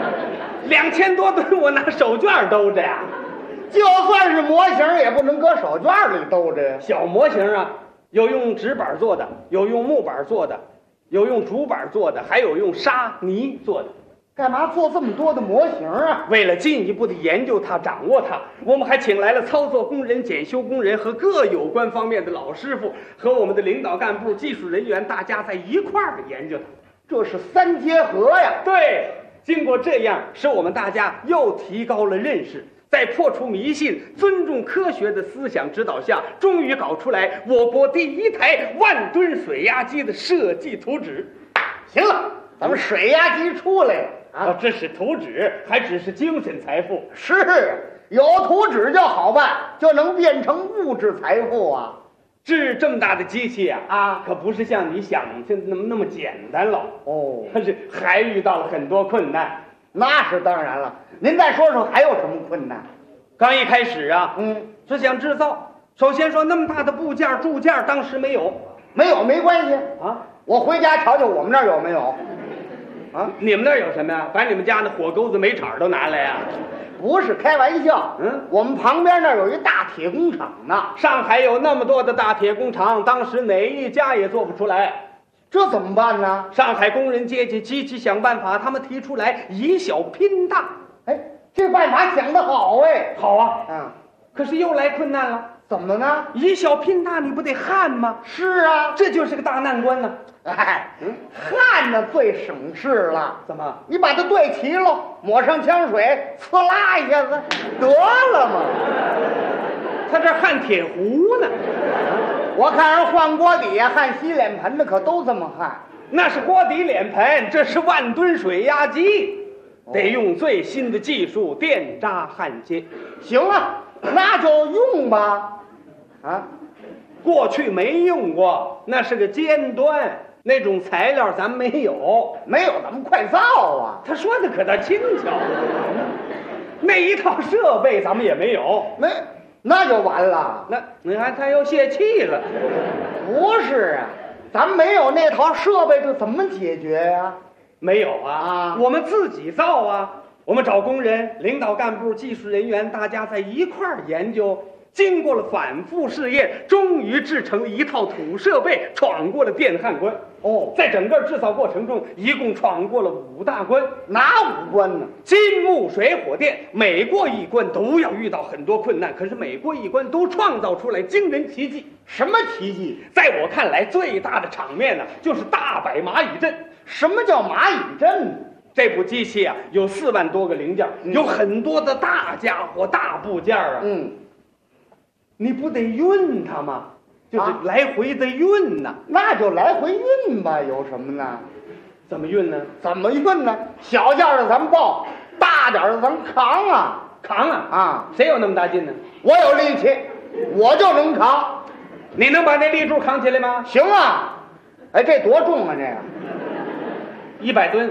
2000多吨，我拿手绢兜着呀。 就算是模型，也不能搁手绢里兜着呀。 小模型啊，有用纸板做的，有用木板做的，有用竹板做的，还有用沙泥做的。 干嘛做这么多的模型啊？ 为了进一步的研究它、掌握它，我们还请来了操作工人、检修工人和各有关方面的老师傅，和我们的领导干部、技术人员，大家在一块儿研究它。 这是3结合呀。 对，经过这样，使我们大家又提高了认识，在破除迷信、尊重科学的思想指导下，终于搞出来我国第1台万吨水压机的设计图纸。 行了，咱们水压机出来了啊！ 这是图纸，还只是精神财富。 是，有图纸就好办，就能变成物质财富啊！ 制这么大的机器啊，可不是像你想的那么简单了哦， 但是还遇到了很多困难。 那是当然了，您再说说还有什么困难？ 刚一开始啊，只想制造，首先说那么大的部件铸件，当时没有没关系啊， 我回家瞧瞧我们那儿有没有。 啊，你们那儿有什么呀？把你们家那火钩子、煤铲都拿来呀！ 不是开玩笑，我们旁边那儿有一大铁工厂呢。 上海有那么多的大铁工厂，当时哪一家也做不出来， 这怎么办呢？ 上海工人阶级积极想办法，他们提出来以小拼大。 哎，这办法想得好哎！ 好啊，可是又来困难了。 怎么呢？ 以小拼大，你不得焊吗？ 是啊， 这就是个大难关呢。 焊呢最省事了。 怎么？ 你把它对齐了，抹上枪水，呲啦一下子，得了嘛。 他这焊铁壶呢。 我看人换锅底呀、焊洗脸盆的可都这么焊。 那是锅底脸盆，这是万吨水压机，得用最新的技术电扎焊接。 行啊，那就用吧。啊， 过去没用过，那是个尖端，那种材料咱没有， 咱们快造啊！ 他说的可倒轻巧，那一套设备咱们也没有， 那就完了。 那你看他又泄气了。 不是啊，咱们没有那套设备，这怎么解决呀？ 没有啊，我们自己造啊，我们找工人、领导干部、技术人员，大家在一块儿研究。经过了反复试验，终于制成了一套土设备，闯过了电焊关。在整个制造过程中，一共闯过了5大关。 哪5关呢？ 金木水火电，每过一关都要遇到很多困难，可是每过一关都创造出来惊人奇迹。 什么奇迹？ 在我看来，最大的场面呢，就是大摆蚂蚁阵。 什么叫蚂蚁阵呢？ 这部机器啊，有4万多个零件，有很多的大家伙、大部件啊。你不得运它吗？就是来回的运呐。 那就来回运吧，有什么呢？ 怎么运呢？ 怎么运呢？小件的咱们抱，大点的咱们扛啊， 扛啊！谁有那么大劲呢？ 我有力气，我就能扛。 你能把那立柱扛起来吗？ 行啊。哎，这多重啊？这 100吨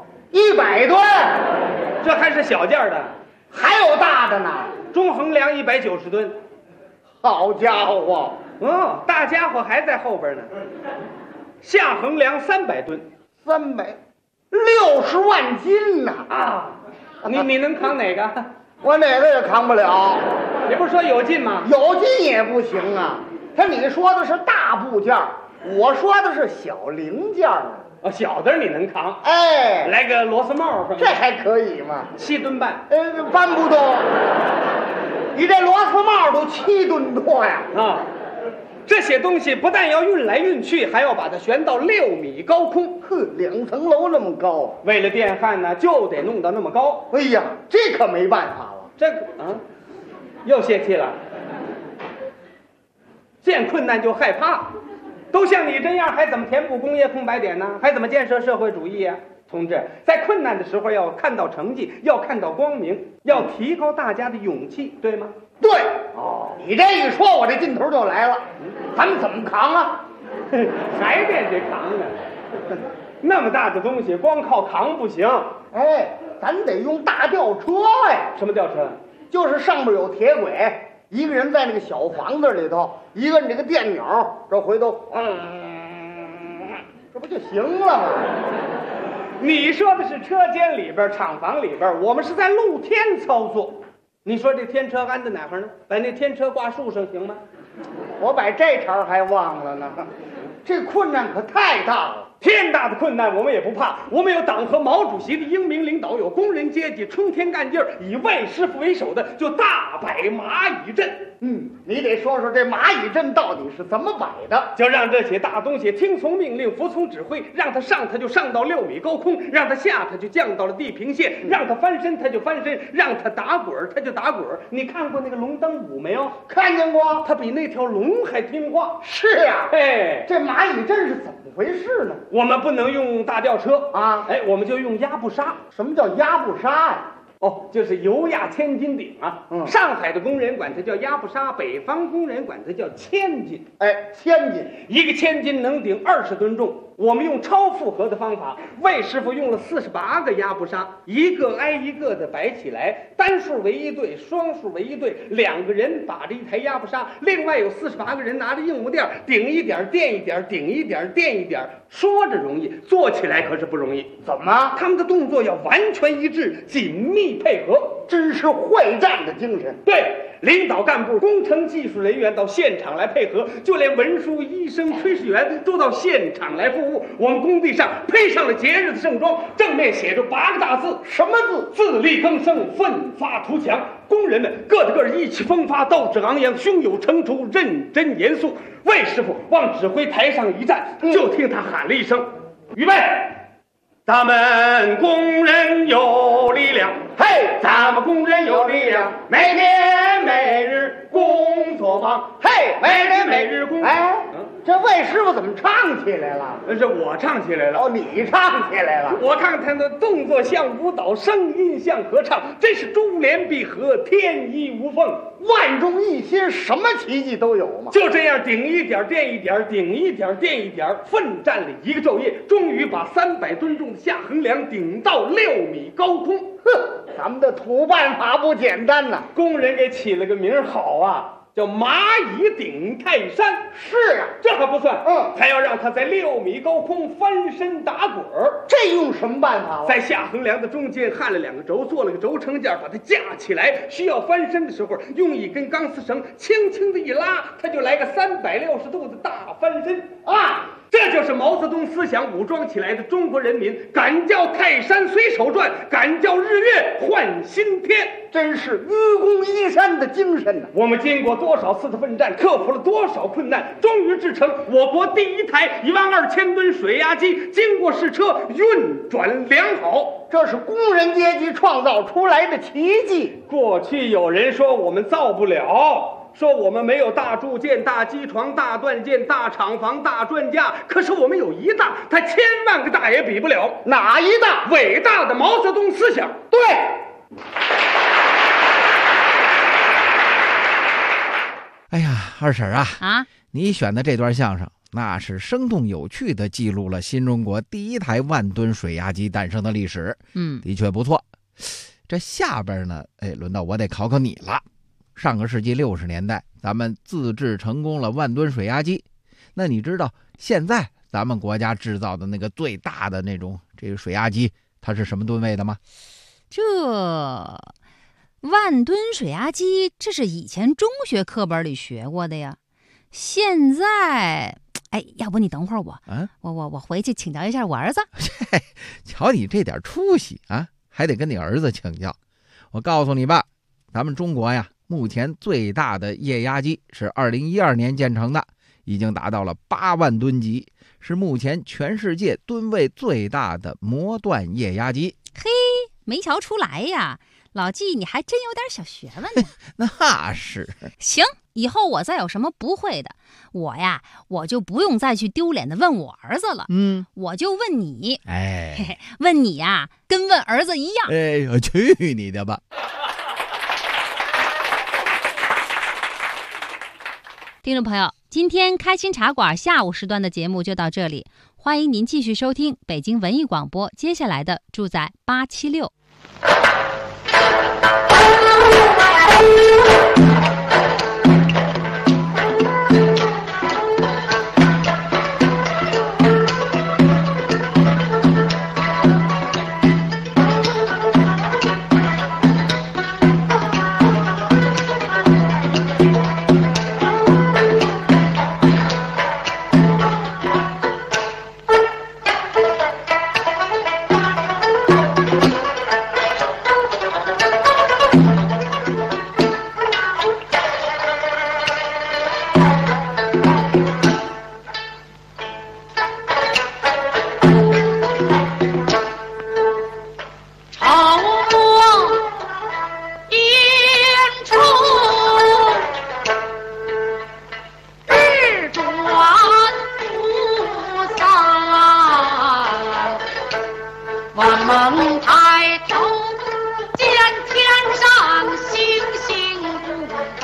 100吨， 这还是小件的， 还有大的呢。 中横梁190吨。 好家伙， 大家伙还在后边呢。下横梁300吨 ，360万斤呐！ 啊，你能扛哪个？ 我哪个也扛不了。 你不是说有劲吗？ 有劲也不行啊。你说的是大部件，我说的是小零件啊。 小的你能扛， 哎， 来个螺丝帽什么的， 这还可以吗 ？7吨半， 搬不动。你这螺丝帽都7吨多呀！ 这些东西不但要运来运去，还要把它悬到6米高空。 2层楼那么高， 为了电焊呢，就得弄到那么高。 哎呀，这可没办法了。 这个又泄气了。见困难就害怕，都像你这样，还怎么填补工业空白点呢？还怎么建设社会主义呀？同志，在困难的时候要看到成绩，要看到光明，要提高大家的勇气，对吗？ 对。你这一说，我这劲头就来了。咱们怎么扛啊？ 还得扛呢。那么大的东西，光靠扛不行。 哎，咱得用大吊车呀。 什么吊车？ 就是上面有铁轨，一个人在那个小房子里头，一个你这个电钮，这回头，这不就行了吗？ 你说的是车间里边、厂房里边，我们是在露天操作。你说这天车安在哪儿呢？把那天车挂树上行吗？ 我把这茬还忘了呢。这困难可太大了， 天大的困难我们也不怕。我们有党和毛主席的英明领导，有工人阶级冲天干劲儿，以魏师傅为首的就大摆蚂蚁阵。 你得说说这蚂蚁阵到底是怎么摆的？ 就让这些大东西听从命令，服从指挥，让它上它就上到6米高空，让它下它就降到了地平线，让它翻身它就翻身，让它打滚它就打滚。你看过那个龙灯舞没有？ 看见过， 它比那条龙还听话。 是啊，这蚂蚁阵是怎么回事呢？ 我们不能用大吊车啊， 我们就用压布纱。 什么叫压布纱呀？ 就是油压千斤顶啊！上海的工人管它叫压布纱，北方工人管它叫千斤。 千斤， 一个千斤能顶20吨重。我们用超负荷的方法，魏师傅用了48个压布纱，一个挨一个的摆起来，单数为一队，双数为一队，2个人把着一台压布纱，另外有48个人拿着硬木垫，顶一点垫一点，顶一点垫一点。说着容易，做起来可是不容易。 怎么？ 他们的动作要完全一致，紧密配合， 真是会战的精神。 对，领导干部、工程技术人员到现场来配合，就连文书、医生、炊事员都到现场来服务。我们工地上配上了节日的盛装，正面写着8个大字， 什么字？ 自力更生，奋发图强。工人们个个意气风发，斗志昂扬，胸有成竹，认真严肃。魏师傅往指挥台上一站，就听他喊了一声：“预备！咱们工人有力量，嘿，咱们工人有力量，每天每日工作忙，嘿，每天每日工作。” 这魏师傅怎么唱起来了？ 那是我唱起来了。 你唱起来了。 我看他的动作像舞蹈，声音像合唱，真是珠联璧合，天衣无缝， 万众一心，什么奇迹都有嘛。 就这样顶一点垫一点，顶一点垫一点，奋战了1个昼夜，终于把300吨重的下横梁顶到6米高空。 咱们的土办法不简单呐， 工人给起了个名好啊，叫蚂蚁顶泰山。 是啊， 这还不算，还要让他在6米高空翻身打滚儿。 这用什么办法？ 在下横梁的中间焊了2个轴，做了个轴承架，把它架起来。需要翻身的时候，用一根钢丝绳轻轻的一拉，它就来个360度的大翻身啊！这就是毛泽东思想武装起来的中国人民，敢叫泰山随手转，敢叫日月换新天， 真是愚公移山的精神呐！ 我们经过多少次的奋战，克服了多少困难，终于制成我国第1台12000吨水压机，经过试车，运转良好。 这是工人阶级创造出来的奇迹。 过去有人说我们造不了，说我们没有大铸件、大机床、大锻件、大厂房、大转架，可是我们有一大，他1000万个大也比不了。 哪一大？ 伟大的毛泽东思想。 对。 哎呀，二婶啊，你选的这段相声，那是生动有趣的记录了新中国第1台10000吨水压机诞生的历史。的确不错。这下边呢，轮到我得考考你了。上个世纪60年代，咱们自制成功了10000吨水压机。那你知道现在咱们国家制造的那个最大的那种这个水压机，它是什么吨位的吗？ 这10000吨水压机，这是以前中学课本里学过的呀。现在，要不你等会儿我回去请教一下我儿子。 瞧你这点出息啊，还得跟你儿子请教。我告诉你吧，咱们中国呀，目前最大的液压机是2012年建成的，已经达到了8万吨级，是目前全世界吨位最大的模段液压机。 嘿，没瞧出来呀，老纪你还真有点小学问呢。 那是。 行，以后我再有什么不会的，我就不用再去丢脸的问我儿子了。我就问你。问你呀，跟问儿子一样。 去你的吧。 听众朋友，今天开心茶馆下午时段的节目就到这里，欢迎您继续收听北京文艺广播接下来的住在876。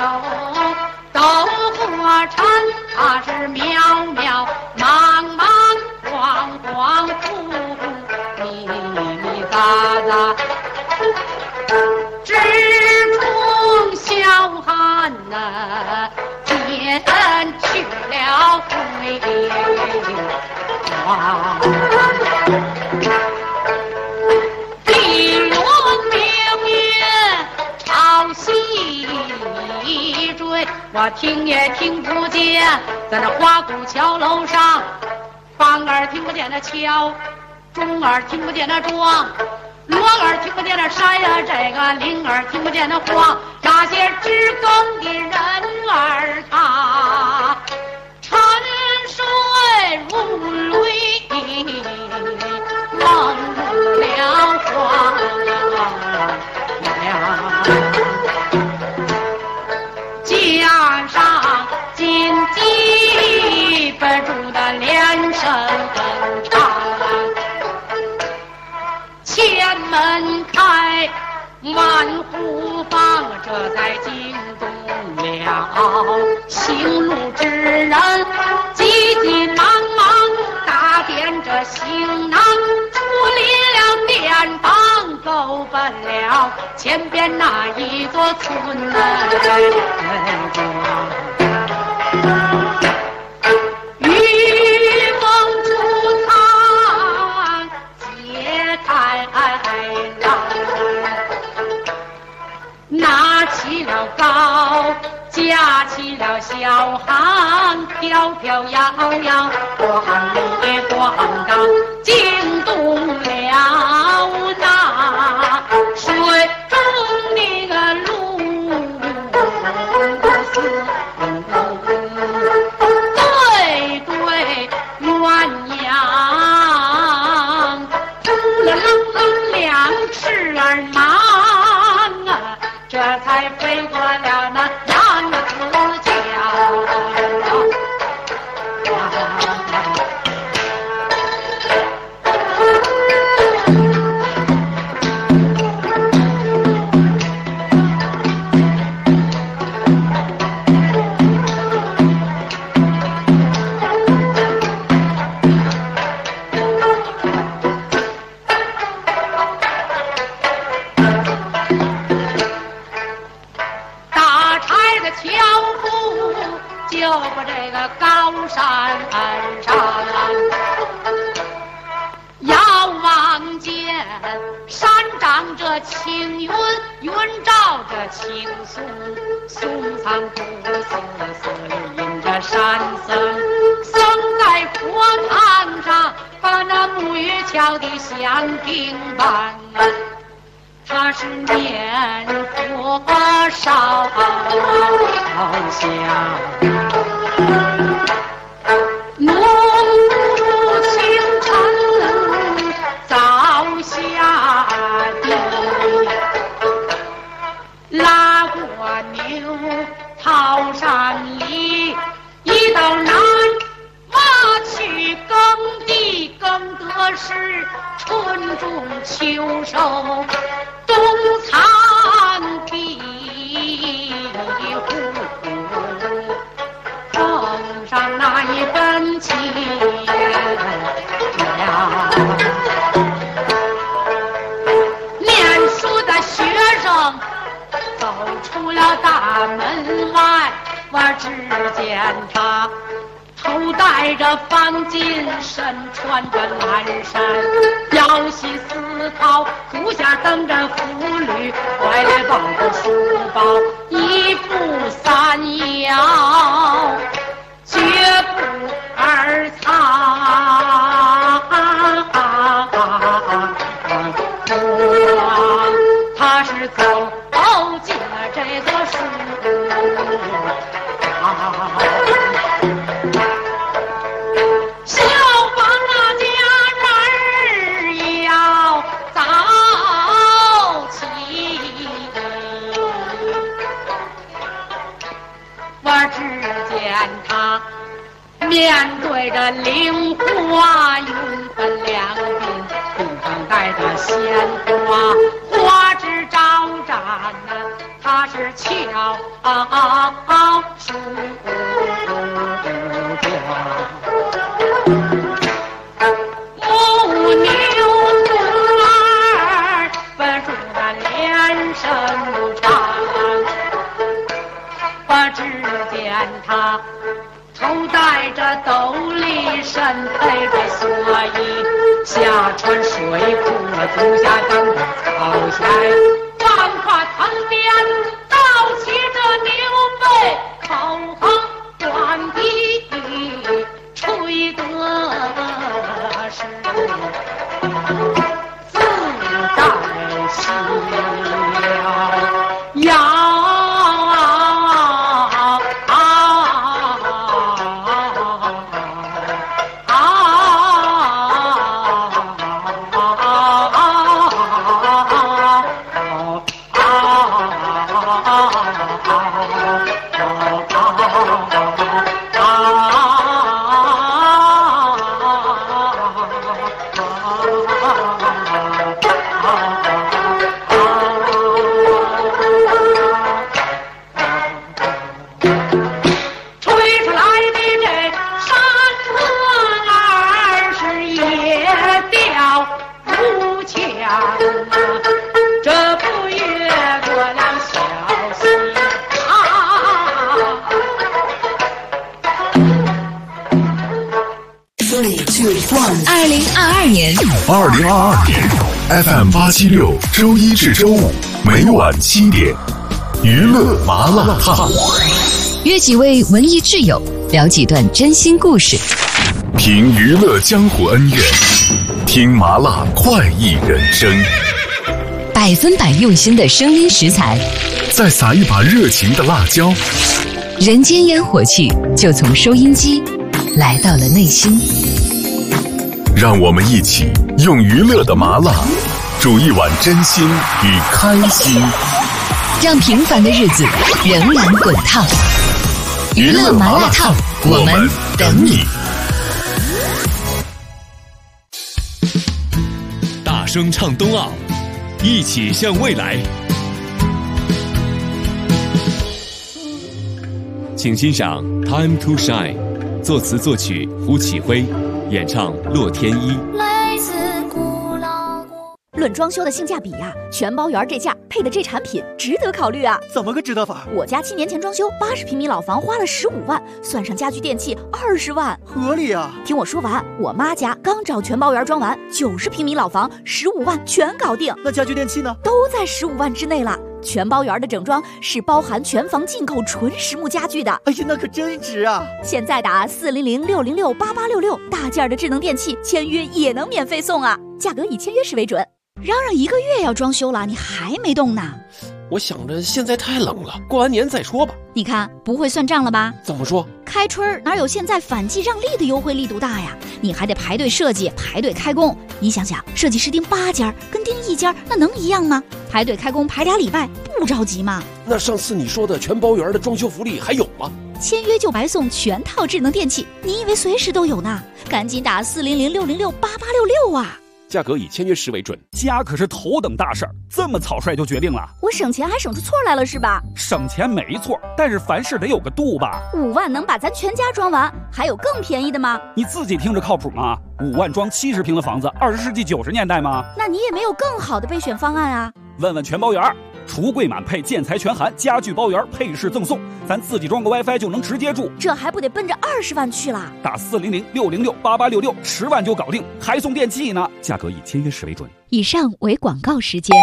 斗过程，它是渺渺茫茫晃晃惚惚迷迷杂杂，只冲小寒呐溅去了辉煌。地若明月朝西追，我听也听不见，在那花鼓桥楼上，梆儿听不见那敲，钟儿听不见那庄，锣儿听不见那山呀，这个铃儿听不见那晃，那些知更的人儿他沉睡如泪，忘入了荒凉，加上紧记不住的连声唱，前门开万户房，这才惊动了行路之人，急急忙忙打点着行囊，出离了店房，够奔了前边那一座村雨风出堂街太让，拿起了篙，架起了小航，飘飘摇摇，咣里咣当，惊动了那水中那个路丝，对对鸳鸯，扑了楞楞两翅儿忙啊，这才飞过了那南子桥。就把这个高山上，遥望见山长着青云，云罩着青松，松藏不死，寺里引着山僧，僧在佛堂上把那沐浴敲的响叮当，他是念佛烧香，浓雾清晨早下地，拉过牛桃山里，一到南马去耕地，耕得是春种秋收，冬藏壁虎，奉上那一份情呀。念书的学生走出了大门外，我只见他头戴着方巾，身穿着蓝衫，腰系丝绦，足下蹬着妇履，怀里抱着书包，一步三摇，绝不二藏。他是走进了这座书面对着菱花云分两鬓，地上带着鲜花，花枝招展呐。他是巧书母牛儿分出那连声唱，我只见他头戴着斗笠，身配着蓑衣，下穿水裤，足下蹬着草鞋，放胯藤边倒骑着牛背，口哼短笛吹得是自带喜了。 2022年 ，FM 876，周一至周五每晚7点，娱乐麻辣烫。 约几位文艺挚友，聊几段真心故事， 评娱乐江湖恩怨，听麻辣快意人生 ，100%用心的声音食材， 再撒一把热情的辣椒， 人间烟火气就从收音机来到了内心。 让我们一起用娱乐的麻辣煮一碗真心与开心， 让平凡的日子仍然滚烫。娱乐麻辣烫，我们等你。 大声唱冬奥，一起向未来。请欣赏《Time to Shine》，作词作曲胡启辉，演唱洛天依。 论装修的性价比呀，全包园这价配的这产品值得考虑啊！ 怎么个值得法？ 我家7年前装修80平米老房花了15万，算上家具电器20万， 合理啊！ 听我说完，我妈家刚找全包园装完，90平米老房15万全搞定。 那家具电器呢？ 都在15万之内了。全包园的整装是包含全房进口纯实木家具的。 哎呀，那可真值啊！ 现在打400-606-8866，大件的智能电器签约也能免费送啊！价格以签约时为准。嚷嚷1个月要装修了，你还没动呢？ 我想着现在太冷了，过完年再说吧。 你看不会算账了吧？ 怎么说？ 开春哪有现在反季让利的优惠力度大呀？你还得排队设计，排队开工。你想想，设计师订8家跟订1家那能一样吗？排队开工排2礼拜，不着急吗？ 那上次你说的全包园的装修福利还有吗？ 签约就白送全套智能电器，你以为随时都有呢？赶紧打400-606-8866啊！ 价格以签约时为准。家可是头等大事儿，这么草率就决定了？ 我省钱还省出错来了是吧？ 省钱没错，但是凡事得有个度吧。 5万能把咱全家装完，还有更便宜的吗？ 你自己听着靠谱吗？5万装70平的房子，20世纪90年代吗？ 那你也没有更好的备选方案啊。 问问全包园，橱柜满配，建材全含，家具包园，配饰赠送，咱自己装个 WiFi 就能直接住， 这还不得奔着20万去了？ 打400-606-8866，10万就搞定，还送电器呢。价格以签约时为准。 以上为广告时间。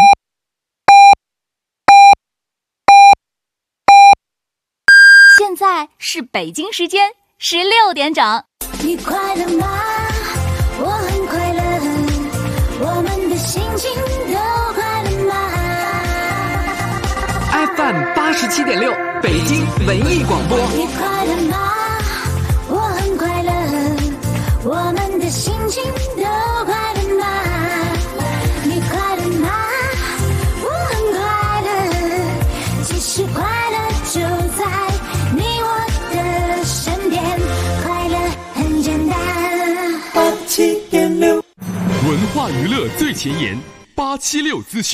现在是北京时间16点整。 你快乐吗？我很快乐，我们的心情都快乐吗 ？FM 87.6，北京文艺广播。 你快乐吗？我很快乐，我们的心情都快乐吗？你快乐吗？我很快乐，其实快乐就在你我的身边，快乐很简单。 87.6，文化娱乐最前沿，876资讯。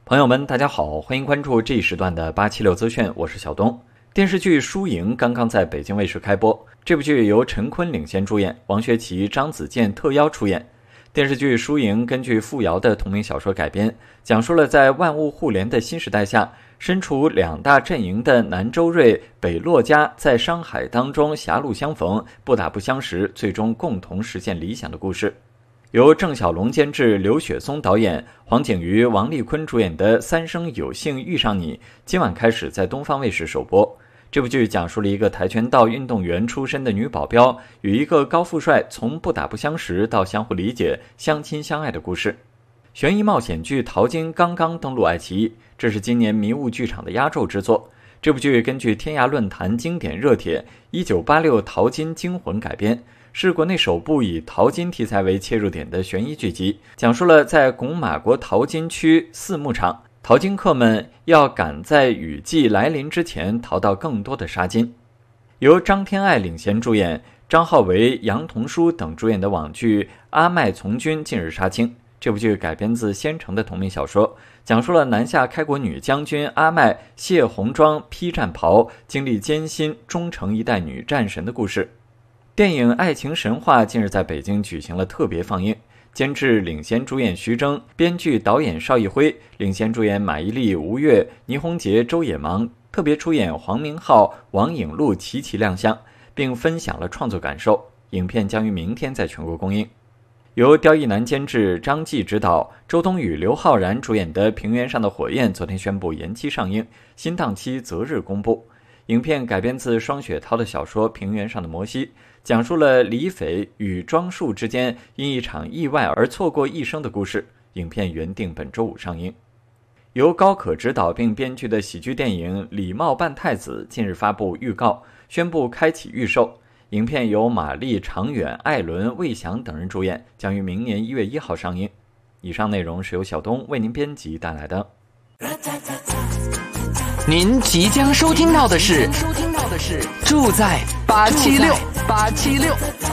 朋友们，大家好，欢迎关注这一时段的876资讯，我是小东。电视剧《输赢》刚刚在北京卫视开播，这部剧由陈坤领衔主演，王学圻、张子健特邀出演。电视剧《输赢》根据傅瑶的同名小说改编，讲述了在万物互联的新时代下，身处两大阵营的南周瑞、北骆家在商海当中狭路相逢，不打不相识，最终共同实现理想的故事。由郑晓龙监制，刘雪松导演，黄景瑜、王丽坤主演的《三生有幸遇上你》今晚开始在东方卫视首播。这部剧讲述了一个跆拳道运动员出身的女保镖与一个高富帅从不打不相识到相互理解、相亲相爱的故事。悬疑冒险剧《淘金》刚刚登陆爱奇艺，这是今年迷雾剧场的压轴之作。这部剧根据天涯论坛经典热帖1986淘金惊魂改编，是国内首部以淘金题材为切入点的悬疑剧集，讲述了在拱马国淘金区四牧场，淘金客们要赶在雨季来临之前淘到更多的沙金。由张天爱领衔主演，张浩维、杨童书等主演的网剧《阿麦从军》近日杀青。这部剧改编自仙城的同名小说，讲述了南下开国女将军阿麦卸红装披战袍，经历艰辛终成一代女战神的故事。电影《爱情神话》近日在北京举行了特别放映，监制领衔主演徐峥，编剧导演邵艺辉，领衔主演马伊琍、吴越、倪虹洁、周野芒，特别出演黄明昊、王颖璐齐齐亮相，并分享了创作感受。影片将于明天在全国公映。由刁亦男监制，张继执导，周冬雨、刘昊然主演的《平原上的火焰》昨天宣布延期上映，新档期择日公布。影片改编自双雪涛的小说《平原上的摩西》，讲述了李斐与庄树之间因一场意外而错过一生的故事。影片原定本周五上映。由高可执导并编剧的喜剧电影《礼貌扮太子》近日发布预告，宣布开启预售。影片由马丽、常远、艾伦、魏翔等人主演，将于明年1月1号上映。以上内容是由小东为您编辑带来的。 您即将收听到的是住在876。